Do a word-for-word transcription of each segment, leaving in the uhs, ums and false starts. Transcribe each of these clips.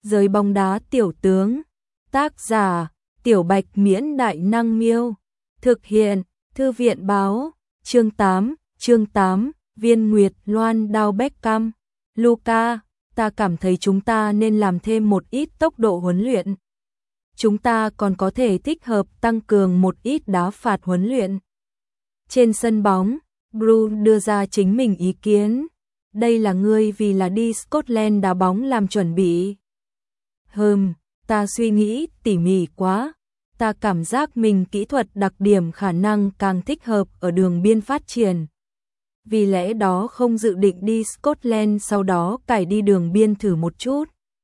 Giới bóng đá tiểu tướng. Tác giả: Tiểu Bạch Miễn Đại Năng Miêu. Thực hiện: Thư viện Báo. Chương tám. Chương tám. Viên Nguyệt Loan đao Beckham. Luka, ta cảm thấy chúng ta nên làm thêm một ít tốc độ huấn luyện. Chúng ta còn có thể thích hợp tăng cường một ít đá phạt huấn luyện. Trên sân bóng, Bruce đưa ra chính mình ý kiến. Đây là ngươi vì là đi Scotland đá bóng làm chuẩn bị. Hừm, ta suy nghĩ tỉ mỉ quá. Ta cảm giác mình kỹ thuật đặc điểm khả năng càng thích hợp ở đường biên phát triển. Vì lẽ đó không dự định đi Scotland sau đó cải đi đường biên thử một chút.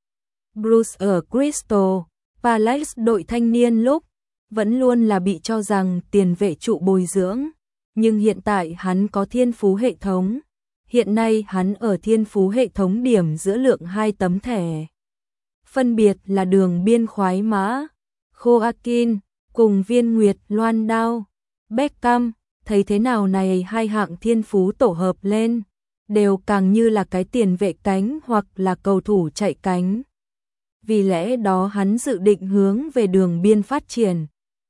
Bruce ở Crystal Palace đội thanh niên lúc vẫn luôn là bị cho rằng tiền vệ trụ bồi dưỡng, nhưng hiện tại hắn có thiên phú hệ thống. Hiện nay hắn ở thiên phú hệ thống điểm giữa lượng hai tấm thẻ. Phân biệt là đường biên khoái mã, Joaquin cùng Viên Nguyệt Loan đao Beckham. Thấy thế nào này hai hạng thiên phú tổ hợp lên, đều càng như là cái tiền vệ cánh hoặc là cầu thủ chạy cánh. Vì lẽ đó hắn dự định hướng về đường biên phát triển.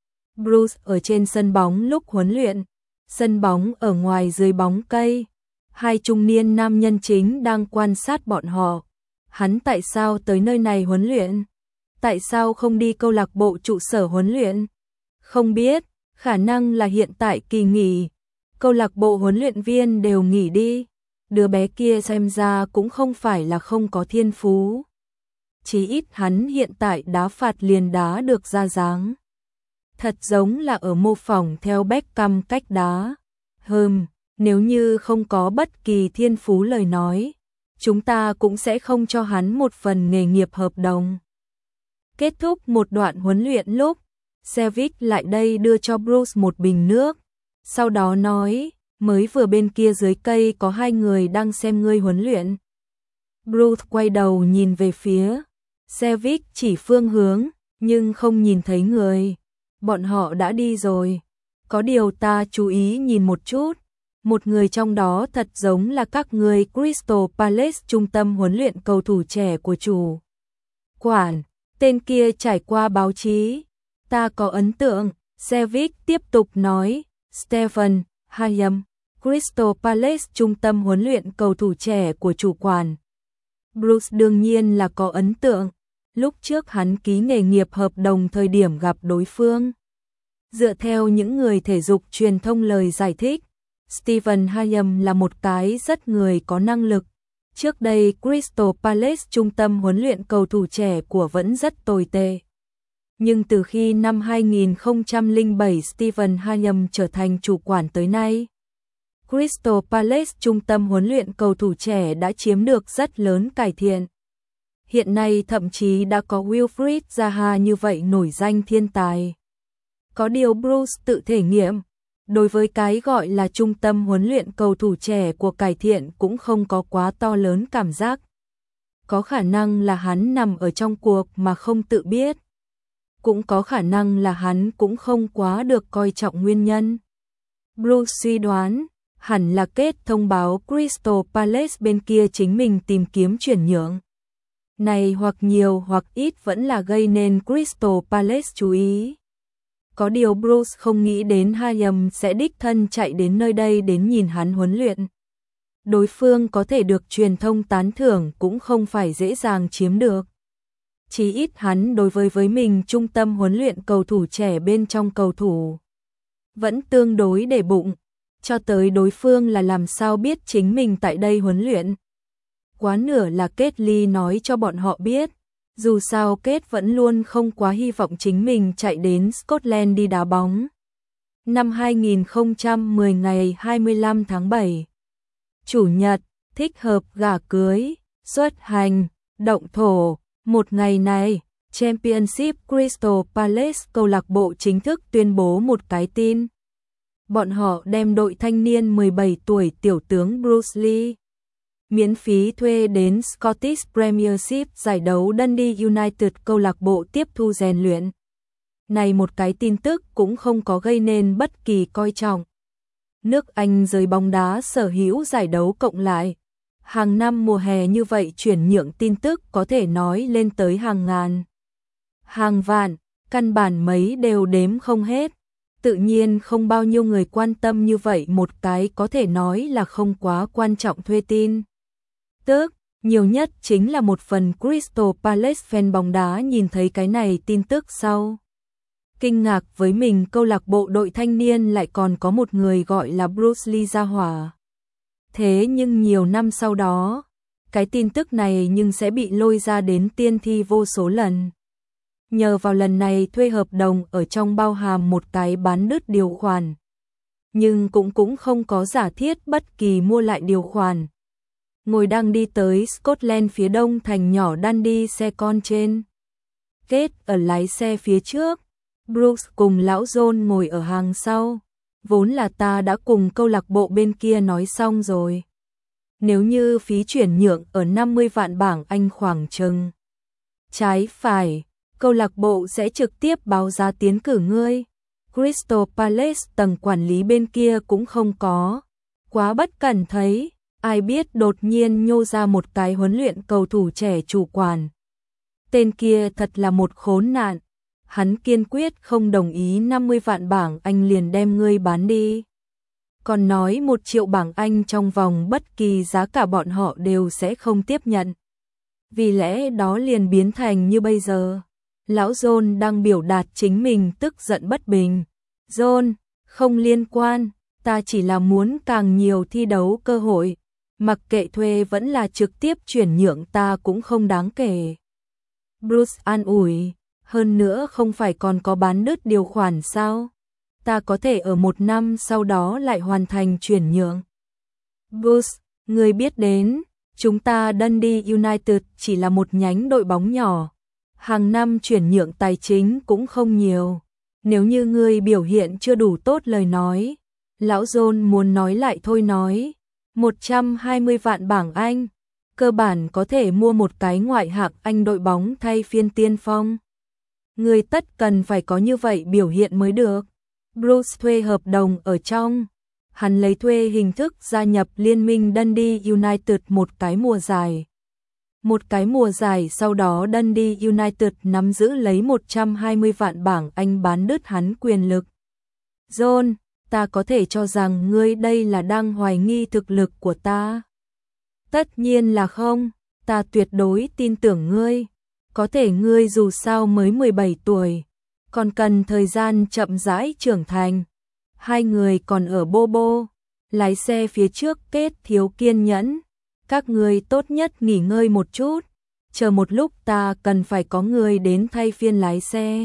Bruce ở trên sân bóng lúc huấn luyện, sân bóng ở ngoài dưới bóng cây. Hai trung niên nam nhân chính đang quan sát bọn họ. Hắn tại sao tới nơi này huấn luyện? Tại sao không đi câu lạc bộ trụ sở huấn luyện? Không biết. Khả năng là hiện tại kỳ nghỉ, câu lạc bộ huấn luyện viên đều nghỉ đi. Đứa bé kia xem ra cũng không phải là không có thiên phú. Chí ít hắn hiện tại đá phạt liền đá được ra dáng. Thật giống là ở mô phỏng theo Beckham cách đá. Hừm, nếu như không có bất kỳ thiên phú lời nói, chúng ta cũng sẽ không cho hắn một phần nghề nghiệp hợp đồng. Kết thúc một đoạn huấn luyện lúc, Sevic lại đây đưa cho Bruce một bình nước, sau đó nói, mới vừa bên kia dưới cây có hai người đang xem ngươi huấn luyện. Bruce quay đầu nhìn về phía, Sevic chỉ phương hướng, nhưng không nhìn thấy người. Bọn họ đã đi rồi. Có điều ta chú ý nhìn một chút, một người trong đó thật giống là các người Crystal Palace trung tâm huấn luyện cầu thủ trẻ của chủ quản, tên kia trải qua báo chí. Ta có ấn tượng, Sevic tiếp tục nói, Stephen Hayam, Crystal Palace trung tâm huấn luyện cầu thủ trẻ của chủ quản. Bruce đương nhiên là có ấn tượng, lúc trước hắn ký nghề nghiệp hợp đồng thời điểm gặp đối phương. Dựa theo những người thể dục truyền thông lời giải thích, Stephen Hayam là một cái rất người có năng lực. Trước đây Crystal Palace trung tâm huấn luyện cầu thủ trẻ của vẫn rất tồi tệ. Nhưng từ khi năm hai nghìn không trăm lẻ bảy Stephen Hayam trở thành chủ quản tới nay, Crystal Palace trung tâm huấn luyện cầu thủ trẻ đã chiếm được rất lớn cải thiện. Hiện nay thậm chí đã có Wilfried Zaha như vậy nổi danh thiên tài. Có điều Bruce tự thể nghiệm, đối với cái gọi là trung tâm huấn luyện cầu thủ trẻ của cải thiện cũng không có quá to lớn cảm giác. Có khả năng là hắn nằm ở trong cuộc mà không tự biết. Cũng có khả năng là hắn cũng không quá được coi trọng nguyên nhân. Bruce suy đoán, hẳn là kết thông báo Crystal Palace bên kia chính mình tìm kiếm chuyển nhượng. Này hoặc nhiều hoặc ít vẫn là gây nên Crystal Palace chú ý. Có điều Bruce không nghĩ đến Hayam sẽ đích thân chạy đến nơi đây đến nhìn hắn huấn luyện. Đối phương có thể được truyền thông tán thưởng cũng không phải dễ dàng chiếm được. Chí ít hắn đối với với mình trung tâm huấn luyện cầu thủ trẻ bên trong cầu thủ vẫn tương đối để bụng, cho tới đối phương là làm sao biết chính mình tại đây huấn luyện. Quá nửa là Kết Ly nói cho bọn họ biết, dù sao Kết vẫn luôn không quá hy vọng chính mình chạy đến Scotland đi đá bóng. Năm hai nghìn không trăm mười ngày hai mươi lăm tháng bảy, Chủ nhật, thích hợp gả cưới, xuất hành, động thổ. Một ngày này, Championship Crystal Palace câu lạc bộ chính thức tuyên bố một cái tin. Bọn họ đem đội thanh niên mười bảy tuổi tiểu tướng Bruce Lee miễn phí thuê đến Scottish Premiership giải đấu Dundee United câu lạc bộ tiếp thu rèn luyện. Này một cái tin tức cũng không có gây nên bất kỳ coi trọng. Nước Anh giới bóng đá sở hữu giải đấu cộng lại, Hàng năm mùa hè như vậy chuyển nhượng tin tức có thể nói lên tới hàng ngàn, hàng vạn, căn bản mấy đều đếm không hết. Tự nhiên không bao nhiêu người quan tâm như vậy một cái có thể nói là không quá quan trọng thuê tin tức. Nhiều nhất chính là một phần Crystal Palace fan bóng đá nhìn thấy cái này tin tức sau. Kinh ngạc với mình câu lạc bộ đội thanh niên lại còn có một người gọi là Bruce Lee ra hỏa. Thế nhưng nhiều năm sau đó, cái tin tức này nhưng sẽ bị lôi ra đến tiên thi vô số lần. Nhờ vào lần này thuê hợp đồng ở trong bao hàm một cái bán đứt điều khoản. Nhưng cũng cũng không có giả thiết bất kỳ mua lại điều khoản. Ngồi đang đi tới Scotland phía đông thành nhỏ Dundee xe con trên. Kết ở lái xe phía trước. Brooks cùng lão John ngồi ở hàng sau. Vốn là ta đã cùng câu lạc bộ bên kia nói xong rồi. Nếu như phí chuyển nhượng ở năm mươi vạn bảng Anh khoảng chừng trái phải, câu lạc bộ sẽ trực tiếp báo giá tiến cử ngươi. Crystal Palace tầng quản lý bên kia cũng không có quá bất cẩn thấy, ai biết đột nhiên nhô ra một cái huấn luyện cầu thủ trẻ chủ quản. Tên kia thật là một khốn nạn. Hắn kiên quyết không đồng ý năm mươi vạn bảng Anh liền đem ngươi bán đi. Còn nói một triệu bảng Anh trong vòng bất kỳ giá cả bọn họ đều sẽ không tiếp nhận. Vì lẽ đó liền biến thành như bây giờ. Lão John đang biểu đạt chính mình tức giận bất bình. John, không liên quan, ta chỉ là muốn càng nhiều thi đấu cơ hội. Mặc kệ thuê vẫn là trực tiếp chuyển nhượng ta cũng không đáng kể. Bruce an ủi. Hơn nữa không phải còn có bán đứt điều khoản sao? Ta có thể ở một năm sau đó lại hoàn thành chuyển nhượng. Bruce, người biết đến, chúng ta Dundee United chỉ là một nhánh đội bóng nhỏ. Hàng năm chuyển nhượng tài chính cũng không nhiều. Nếu như ngươi biểu hiện chưa đủ tốt lời nói, lão John muốn nói lại thôi nói. một trăm hai mươi vạn bảng Anh, cơ bản có thể mua một cái ngoại hạng Anh đội bóng thay phiên tiên phong. Người tất cần phải có như vậy biểu hiện mới được. Bruce thuê hợp đồng ở trong. Hắn lấy thuê hình thức gia nhập liên minh Dundee United một cái mùa dài. Một cái mùa dài sau đó Dundee United nắm giữ lấy một trăm hai mươi vạn bảng Anh bán đứt hắn quyền lực. John, ta có thể cho rằng ngươi đây là đang hoài nghi thực lực của ta. Tất nhiên là không, ta tuyệt đối tin tưởng ngươi. Có thể ngươi dù sao mới mười bảy tuổi, còn cần thời gian chậm rãi trưởng thành. Hai người còn ở bô bô, lái xe phía trước Kết thiếu kiên nhẫn. Các ngươi tốt nhất nghỉ ngơi một chút, chờ một lúc ta cần phải có người đến thay phiên lái xe.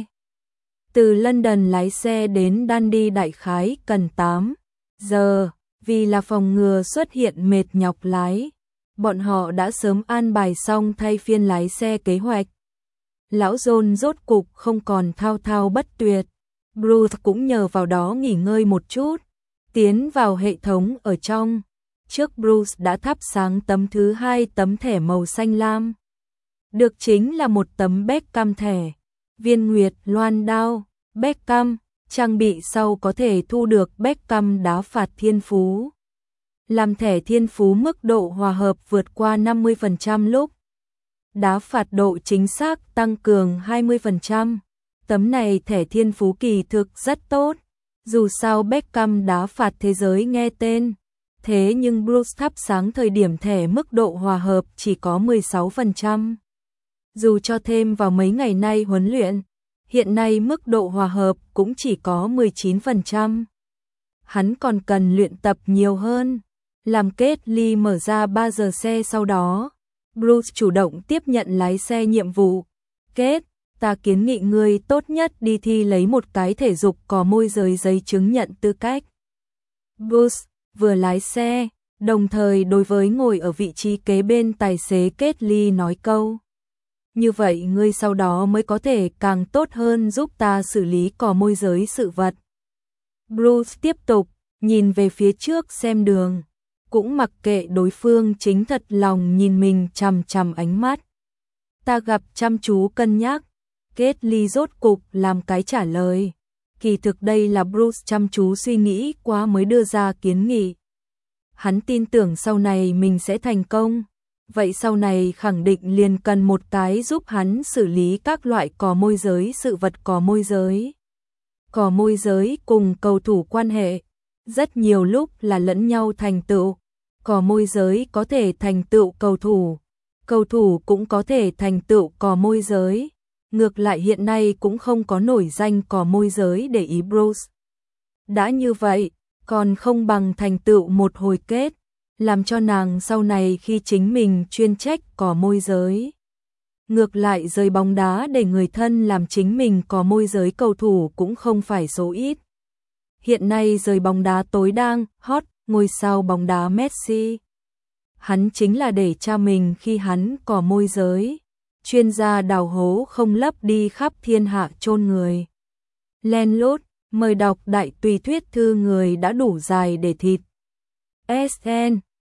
Từ London lái xe đến Dundee đại khái cần tám giờ, vì là phòng ngừa xuất hiện mệt nhọc lái. Bọn họ đã sớm an bài xong thay phiên lái xe kế hoạch. Lão John rốt cục không còn thao thao bất tuyệt. Bruce cũng nhờ vào đó nghỉ ngơi một chút. Tiến vào hệ thống ở trong. Trước Bruce đã thắp sáng tấm thứ hai tấm thẻ màu xanh lam. Được chính là một tấm Beckham thẻ. Viên nguyệt loan đao, Beckham, trang bị sau có thể thu được Beckham đá phạt thiên phú. Làm thẻ thiên phú mức độ hòa hợp vượt qua năm mươi phần trăm lúc. Đá phạt độ chính xác tăng cường hai mươi phần trăm. Tấm này thẻ thiên phú kỳ thực rất tốt. Dù sao Beckham đá phạt thế giới nghe tên. Thế nhưng Bruce thắp sáng thời điểm thẻ mức độ hòa hợp chỉ có mười sáu phần trăm. Dù cho thêm vào mấy ngày nay huấn luyện, hiện nay mức độ hòa hợp cũng chỉ có mười chín phần trăm. Hắn còn cần luyện tập nhiều hơn. Làm Kết Lee mở ra ba giờ xe sau đó. Bruce chủ động tiếp nhận lái xe nhiệm vụ. Kết, ta kiến nghị ngươi tốt nhất đi thi lấy một cái thể dục có môi giới giấy chứng nhận tư cách. Bruce vừa lái xe, đồng thời đối với ngồi ở vị trí kế bên tài xế Kết Lee nói câu. Như vậy ngươi sau đó mới có thể càng tốt hơn giúp ta xử lý cò môi giới sự vật. Bruce tiếp tục, nhìn về phía trước xem đường. Cũng mặc kệ đối phương chính thật lòng nhìn mình chằm chằm ánh mắt. Ta gặp chăm chú cân nhắc. Kết Lee rốt cục làm cái trả lời. Kỳ thực đây là Bruce chăm chú suy nghĩ quá mới đưa ra kiến nghị. Hắn tin tưởng sau này mình sẽ thành công. Vậy sau này khẳng định liền cần một cái giúp hắn xử lý các loại cò môi giới, sự vật cò môi giới. Cò môi giới cùng cầu thủ quan hệ, rất nhiều lúc là lẫn nhau thành tựu. Cò môi giới có thể thành tựu cầu thủ, cầu thủ cũng có thể thành tựu cò môi giới. Ngược lại hiện nay cũng không có nổi danh cò môi giới để ý Bruce. Đã như vậy, còn không bằng thành tựu một hồi kết, làm cho nàng sau này khi chính mình chuyên trách cò môi giới. Ngược lại rời bóng đá để người thân làm chính mình cò môi giới cầu thủ cũng không phải số ít. Hiện nay rời bóng đá tối đang hot, ngôi sao bóng đá Messi. Hắn chính là để cha mình khi hắn cò môi giới. Chuyên gia đào hố không lấp đi khắp thiên hạ chôn người. Len lút, mời đọc đại tùy thuyết thư người đã đủ dài để thịt. ét en